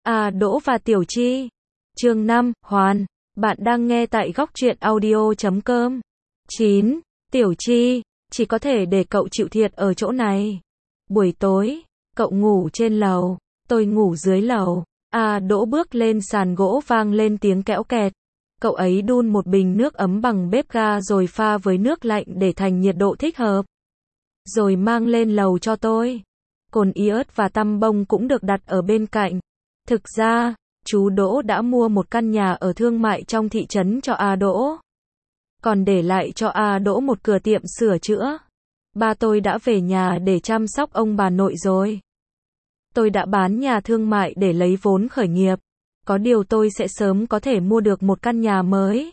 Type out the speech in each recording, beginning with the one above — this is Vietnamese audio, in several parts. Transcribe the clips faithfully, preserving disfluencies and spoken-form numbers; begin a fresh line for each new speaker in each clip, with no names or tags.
A Đỗ và Tiểu Chi. Chương năm, Hoàn. Bạn đang nghe tại góc truyện audio chấm com. chín. Tiểu Chi, chỉ có thể để cậu chịu thiệt ở chỗ này. Buổi tối, cậu ngủ trên lầu, tôi ngủ dưới lầu. A Đỗ bước lên sàn gỗ vang lên tiếng kẽo kẹt. Cậu ấy đun một bình nước ấm bằng bếp ga rồi pha với nước lạnh để thành nhiệt độ thích hợp. Rồi mang lên lầu cho tôi. Cồn iốt và tăm bông cũng được đặt ở bên cạnh. Thực ra, chú Đỗ đã mua một căn nhà ở thương mại trong thị trấn cho A Đỗ. Còn để lại cho A Đỗ một cửa tiệm sửa chữa. Ba tôi đã về nhà để chăm sóc ông bà nội rồi. Tôi đã bán nhà thương mại để lấy vốn khởi nghiệp. Có điều tôi sẽ sớm có thể mua được một căn nhà mới.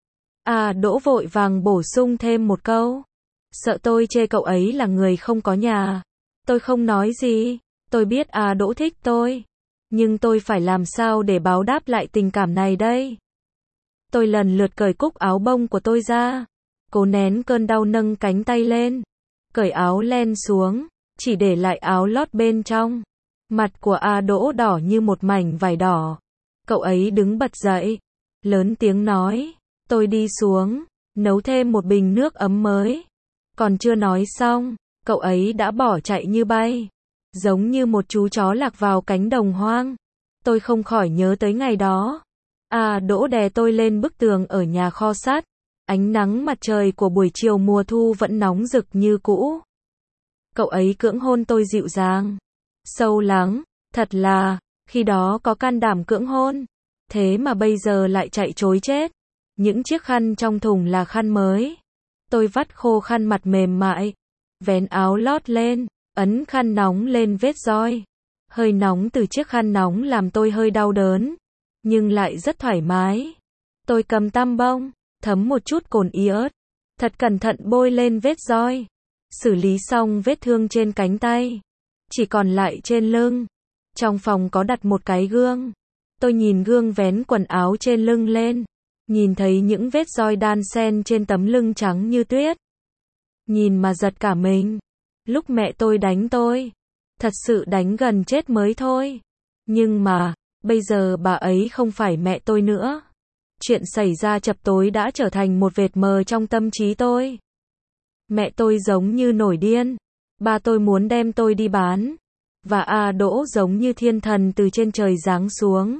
A Đỗ vội vàng bổ sung thêm một câu. Sợ tôi chê cậu ấy là người không có nhà. Tôi không nói gì. Tôi biết A Đỗ thích tôi. Nhưng tôi phải làm sao để báo đáp lại tình cảm này đây? Tôi lần lượt cởi cúc áo bông của tôi ra. Cố nén cơn đau nâng cánh tay lên. Cởi áo len xuống. Chỉ để lại áo lót bên trong. Mặt của A Đỗ đỏ như một mảnh vải đỏ. Cậu ấy đứng bật dậy. Lớn tiếng nói. Tôi đi xuống. Nấu thêm một bình nước ấm mới. Còn chưa nói xong. Cậu ấy đã bỏ chạy như bay. Giống như một chú chó lạc vào cánh đồng hoang. Tôi không khỏi nhớ tới ngày đó. A Đỗ đè tôi lên bức tường ở nhà kho sắt. Ánh nắng mặt trời của buổi chiều mùa thu vẫn nóng rực như cũ. Cậu ấy cưỡng hôn tôi dịu dàng. Sâu lắng. Thật là, khi đó có can đảm cưỡng hôn. Thế mà bây giờ lại chạy trối chết. Những chiếc khăn trong thùng là khăn mới. Tôi vắt khô khăn mặt mềm mại. Vén áo lót lên. Ấn khăn nóng lên vết roi. Hơi nóng từ chiếc khăn nóng làm tôi hơi đau đớn. Nhưng lại rất thoải mái. Tôi cầm tăm bông. Thấm một chút cồn iốt. Thật cẩn thận bôi lên vết roi. Xử lý xong vết thương trên cánh tay. Chỉ còn lại trên lưng. Trong phòng có đặt một cái gương. Tôi nhìn gương vén quần áo trên lưng lên. Nhìn thấy những vết roi đan xen trên tấm lưng trắng như tuyết. Nhìn mà giật cả mình. Lúc mẹ tôi đánh tôi. Thật sự đánh gần chết mới thôi. Nhưng mà, bây giờ bà ấy không phải mẹ tôi nữa. Chuyện xảy ra chập tối đã trở thành một vệt mờ trong tâm trí tôi. Mẹ tôi giống như nổi điên. Ba tôi muốn đem tôi đi bán. Và A Đỗ giống như thiên thần từ trên trời giáng xuống.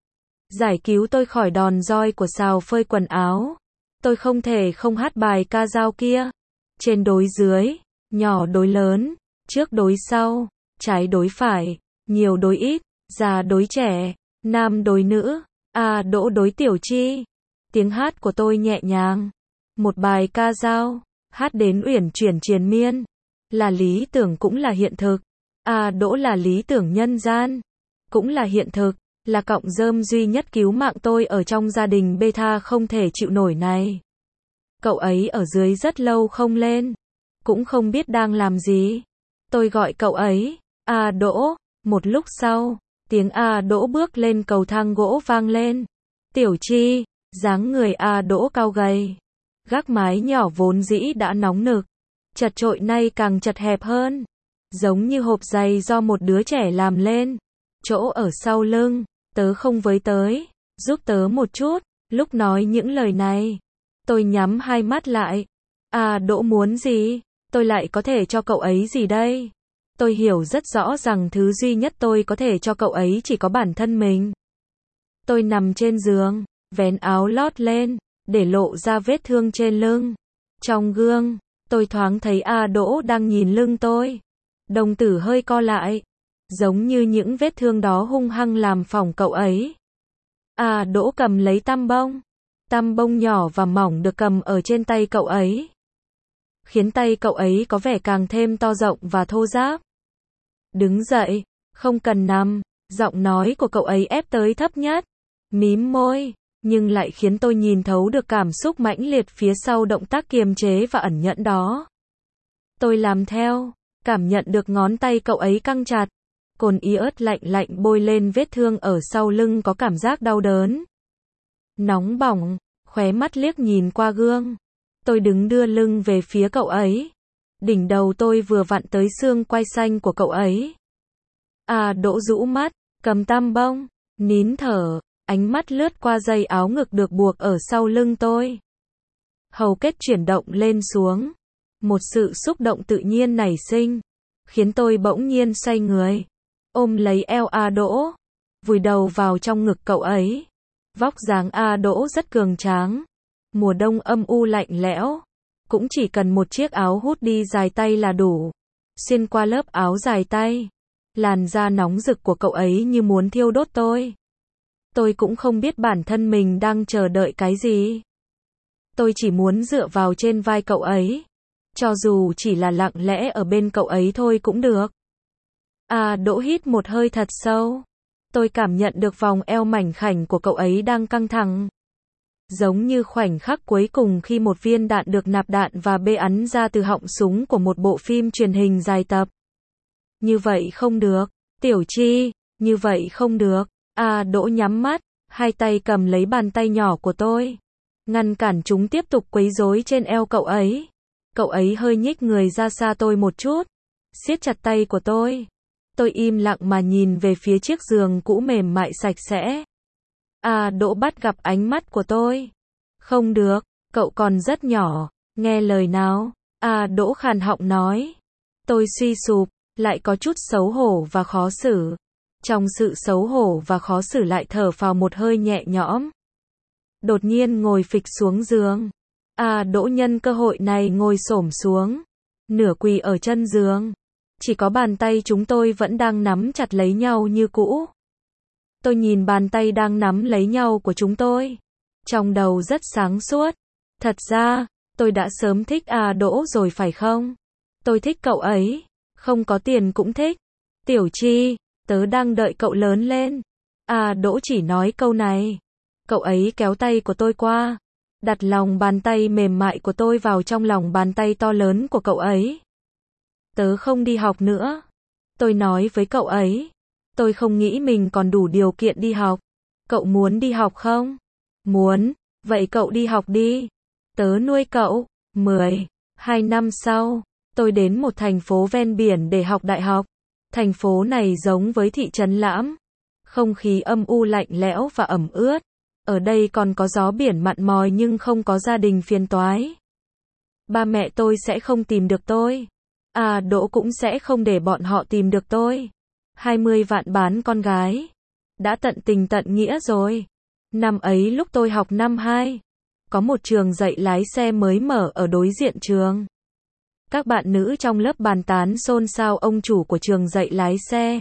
Giải cứu tôi khỏi đòn roi của xào phơi quần áo. Tôi không thể không hát bài ca dao kia. Trên đối dưới, nhỏ đối lớn, trước đối sau, trái đối phải, nhiều đối ít, già đối trẻ, nam đối nữ, A Đỗ đối Tiểu Chi. Tiếng hát của tôi nhẹ nhàng. Một bài ca dao, hát đến uyển chuyển triền miên. Là lý tưởng cũng là hiện thực. A Đỗ là lý tưởng nhân gian. Cũng là hiện thực. Là cọng rơm duy nhất cứu mạng tôi ở trong gia đình beta không thể chịu nổi này. Cậu ấy ở dưới rất lâu không lên. Cũng không biết đang làm gì. Tôi gọi cậu ấy. A Đỗ. Một lúc sau, tiếng A Đỗ bước lên cầu thang gỗ vang lên. Tiểu Chi. Dáng người A Đỗ cao gầy. Gác mái nhỏ vốn dĩ đã nóng nực. Chật chội nay càng chật hẹp hơn. Giống như hộp giày do một đứa trẻ làm lên. Chỗ ở sau lưng. Tớ không với tới. Giúp tớ một chút. Lúc nói những lời này. Tôi nhắm hai mắt lại. À Đỗ muốn gì? Tôi lại có thể cho cậu ấy gì đây? Tôi hiểu rất rõ rằng thứ duy nhất tôi có thể cho cậu ấy chỉ có bản thân mình. Tôi nằm trên giường. Vén áo lót lên. Để lộ ra vết thương trên lưng. Trong gương. Tôi thoáng thấy A Đỗ đang nhìn lưng tôi. Đồng tử hơi co lại. Giống như những vết thương đó hung hăng làm phỏng cậu ấy. A Đỗ cầm lấy tăm bông. Tăm bông nhỏ và mỏng được cầm ở trên tay cậu ấy. Khiến tay cậu ấy có vẻ càng thêm to rộng và thô ráp. Đứng dậy, không cần nằm. Giọng nói của cậu ấy ép tới thấp nhất. Mím môi, nhưng lại khiến tôi nhìn thấu được cảm xúc mãnh liệt phía sau động tác kiềm chế và ẩn nhẫn đó. Tôi làm theo, cảm nhận được ngón tay cậu ấy căng chặt. Cồn iốt lạnh lạnh bôi lên vết thương ở sau lưng có cảm giác đau đớn. Nóng bỏng, khóe mắt liếc nhìn qua gương. Tôi đứng đưa lưng về phía cậu ấy. Đỉnh đầu tôi vừa vặn tới xương quai xanh của cậu ấy. À Đỗ rũ mắt, cầm tăm bông, Nín thở, ánh mắt lướt qua dây áo ngực được buộc ở sau lưng tôi. Hầu kết chuyển động lên xuống. Một sự xúc động tự nhiên nảy sinh, khiến tôi bỗng nhiên xoay người, ôm lấy eo A Đỗ, vùi đầu vào trong ngực cậu ấy. Vóc dáng A Đỗ rất cường tráng. Mùa đông âm u lạnh lẽo, cũng chỉ cần một chiếc áo hoodie dài tay là đủ. Xuyên qua lớp áo dài tay, làn da nóng rực của cậu ấy như muốn thiêu đốt tôi. Tôi cũng không biết bản thân mình đang chờ đợi cái gì. Tôi chỉ muốn dựa vào trên vai cậu ấy, cho dù chỉ là lặng lẽ ở bên cậu ấy thôi cũng được. A Đỗ hít một hơi thật sâu. Tôi cảm nhận được vòng eo mảnh khảnh của cậu ấy đang căng thẳng. Giống như khoảnh khắc cuối cùng khi một viên đạn được nạp đạn và bê ắn ra từ họng súng của một bộ phim truyền hình dài tập. Như vậy không được, Tiểu Chi, như vậy không được. A Đỗ nhắm mắt, hai tay cầm lấy bàn tay nhỏ của tôi, ngăn cản chúng tiếp tục quấy rối trên eo cậu ấy. Cậu ấy hơi nhích người ra xa tôi một chút, siết chặt tay của tôi. Tôi im lặng mà nhìn về phía chiếc giường cũ mềm mại sạch sẽ. A Đỗ bắt gặp ánh mắt của tôi. Không được, cậu còn rất nhỏ, nghe lời nào. A Đỗ khàn họng nói. Tôi suy sụp, lại có chút xấu hổ và khó xử. Trong sự xấu hổ và khó xử lại thở phào một hơi nhẹ nhõm. Đột nhiên ngồi phịch xuống giường. A Đỗ nhân cơ hội này ngồi xổm xuống, nửa quỳ ở chân giường. Chỉ có bàn tay chúng tôi vẫn đang nắm chặt lấy nhau như cũ. Tôi nhìn bàn tay đang nắm lấy nhau của chúng tôi, trong đầu rất sáng suốt. Thật ra, tôi đã sớm thích A Đỗ rồi phải không? Tôi thích cậu ấy, không có tiền cũng thích. Tiểu Chi, tớ đang đợi cậu lớn lên. A Đỗ chỉ nói câu này. Cậu ấy kéo tay của tôi qua, đặt lòng bàn tay mềm mại của tôi vào trong lòng bàn tay to lớn của cậu ấy. Tớ không đi học nữa. Tôi nói với cậu ấy. Tôi không nghĩ mình còn đủ điều kiện đi học. Cậu muốn đi học không? Muốn, vậy cậu đi học đi. Tớ nuôi cậu. mười, hai năm sau, tôi đến một thành phố ven biển để học đại học. Thành phố này giống với thị trấn Lãm. Không khí âm u lạnh lẽo và ẩm ướt. Ở đây còn có gió biển mặn mòi nhưng không có gia đình phiền toái. Ba mẹ tôi sẽ không tìm được tôi. A Đỗ cũng sẽ không để bọn họ tìm được tôi. hai mươi vạn bán con gái. Đã tận tình tận nghĩa rồi. Năm ấy lúc tôi học năm hai, có một trường dạy lái xe mới mở ở đối diện trường. Các bạn nữ trong lớp bàn tán xôn xao ông chủ của trường dạy lái xe.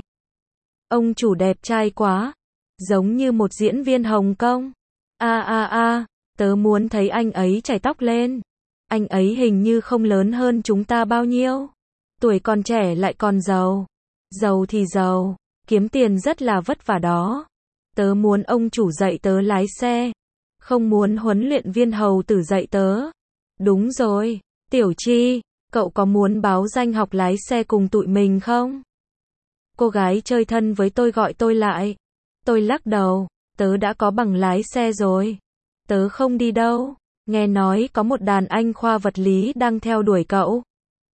Ông chủ đẹp trai quá, giống như một diễn viên Hồng Kông. A a a, tớ muốn thấy anh ấy chải tóc lên. Anh ấy hình như không lớn hơn chúng ta bao nhiêu. Tuổi còn trẻ lại còn giàu. Giàu thì giàu, kiếm tiền rất là vất vả đó. Tớ muốn ông chủ dạy tớ lái xe, không muốn huấn luyện viên hầu tử dạy tớ. Đúng rồi, Tiểu Chi, cậu có muốn báo danh học lái xe cùng tụi mình không? Cô gái chơi thân với tôi gọi tôi lại. Tôi lắc đầu, tớ đã có bằng lái xe rồi. Tớ không đi đâu. Nghe nói có một đàn anh khoa vật lý đang theo đuổi cậu.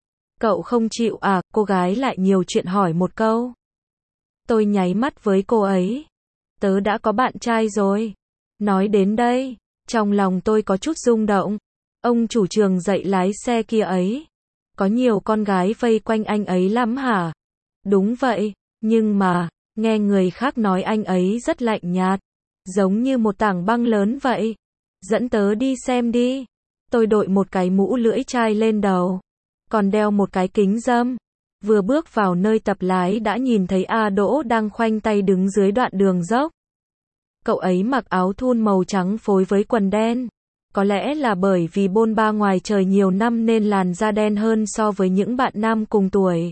Cậu không chịu à? Cô gái lại nhiều chuyện hỏi một câu. Tôi nháy mắt với cô ấy. Tớ đã có bạn trai rồi. Nói đến đây, trong lòng tôi có chút rung động. Ông chủ trường dạy lái xe kia ấy, có nhiều con gái vây quanh anh ấy lắm hả? Đúng vậy, nhưng mà, nghe người khác nói anh ấy rất lạnh nhạt, giống như một tảng băng lớn vậy. Dẫn tớ đi xem đi. Tôi đội một cái mũ lưỡi chai lên đầu, còn đeo một cái kính râm. Vừa bước vào nơi tập lái đã nhìn thấy A Đỗ đang khoanh tay đứng dưới đoạn đường dốc. Cậu ấy mặc áo thun màu trắng phối với quần đen. Có lẽ là bởi vì bôn ba ngoài trời nhiều năm nên làn da đen hơn so với những bạn nam cùng tuổi.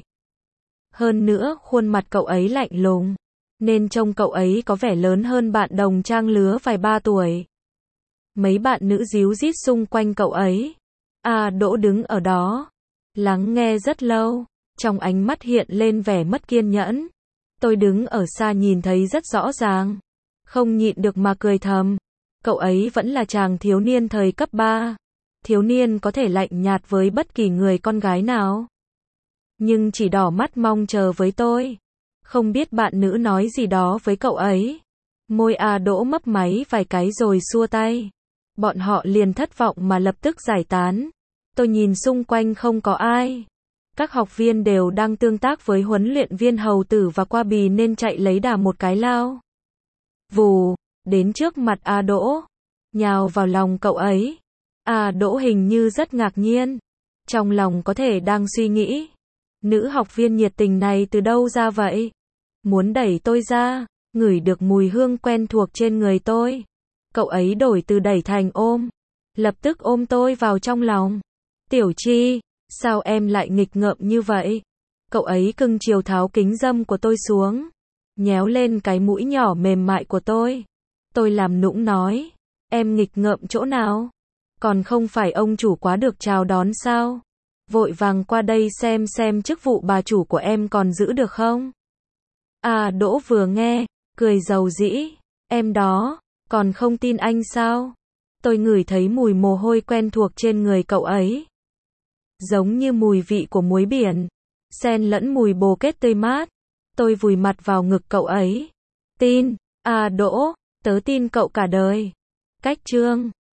Hơn nữa, khuôn mặt cậu ấy lạnh lùng, nên trông cậu ấy có vẻ lớn hơn bạn đồng trang lứa vài ba tuổi. Mấy bạn nữ díu dít xung quanh cậu ấy. A Đỗ đứng ở đó, lắng nghe rất lâu, trong ánh mắt hiện lên vẻ mất kiên nhẫn. Tôi đứng ở xa nhìn thấy rất rõ ràng, không nhịn được mà cười thầm. Cậu ấy vẫn là chàng thiếu niên thời cấp ba. Thiếu niên có thể lạnh nhạt với bất kỳ người con gái nào, nhưng chỉ đỏ mắt mong chờ với tôi. Không biết bạn nữ nói gì đó với cậu ấy. Môi A Đỗ mấp máy vài cái rồi xua tay. Bọn họ liền thất vọng mà lập tức giải tán. Tôi nhìn xung quanh không có ai. Các học viên đều đang tương tác với huấn luyện viên hầu tử và qua bì nên chạy lấy đà một cái lao. Vù, đến trước mặt A Đỗ. Nhào vào lòng cậu ấy. A Đỗ hình như rất ngạc nhiên. Trong lòng có thể đang suy nghĩ. Nữ học viên nhiệt tình này từ đâu ra vậy? Muốn đẩy tôi ra, ngửi được mùi hương quen thuộc trên người tôi. Cậu ấy đổi từ đẩy thành ôm. Lập tức ôm tôi vào trong lòng. Tiểu Chi, sao em lại nghịch ngợm như vậy? Cậu ấy cưng chiều tháo kính râm của tôi xuống. Nhéo lên cái mũi nhỏ mềm mại của tôi. Tôi làm nũng nói. Em nghịch ngợm chỗ nào? Còn không phải ông chủ quá được chào đón sao? Vội vàng qua đây xem xem chức vụ bà chủ của em còn giữ được không? À Đỗ vừa nghe, cười giàu dĩ. Em đó, còn không tin anh sao? Tôi ngửi thấy mùi mồ hôi quen thuộc trên người cậu ấy. Giống như mùi vị của muối biển. Xen lẫn mùi bồ kết tươi mát. Tôi vùi mặt vào ngực cậu ấy. Tin, à Đỗ, tớ tin cậu cả đời. Cách chương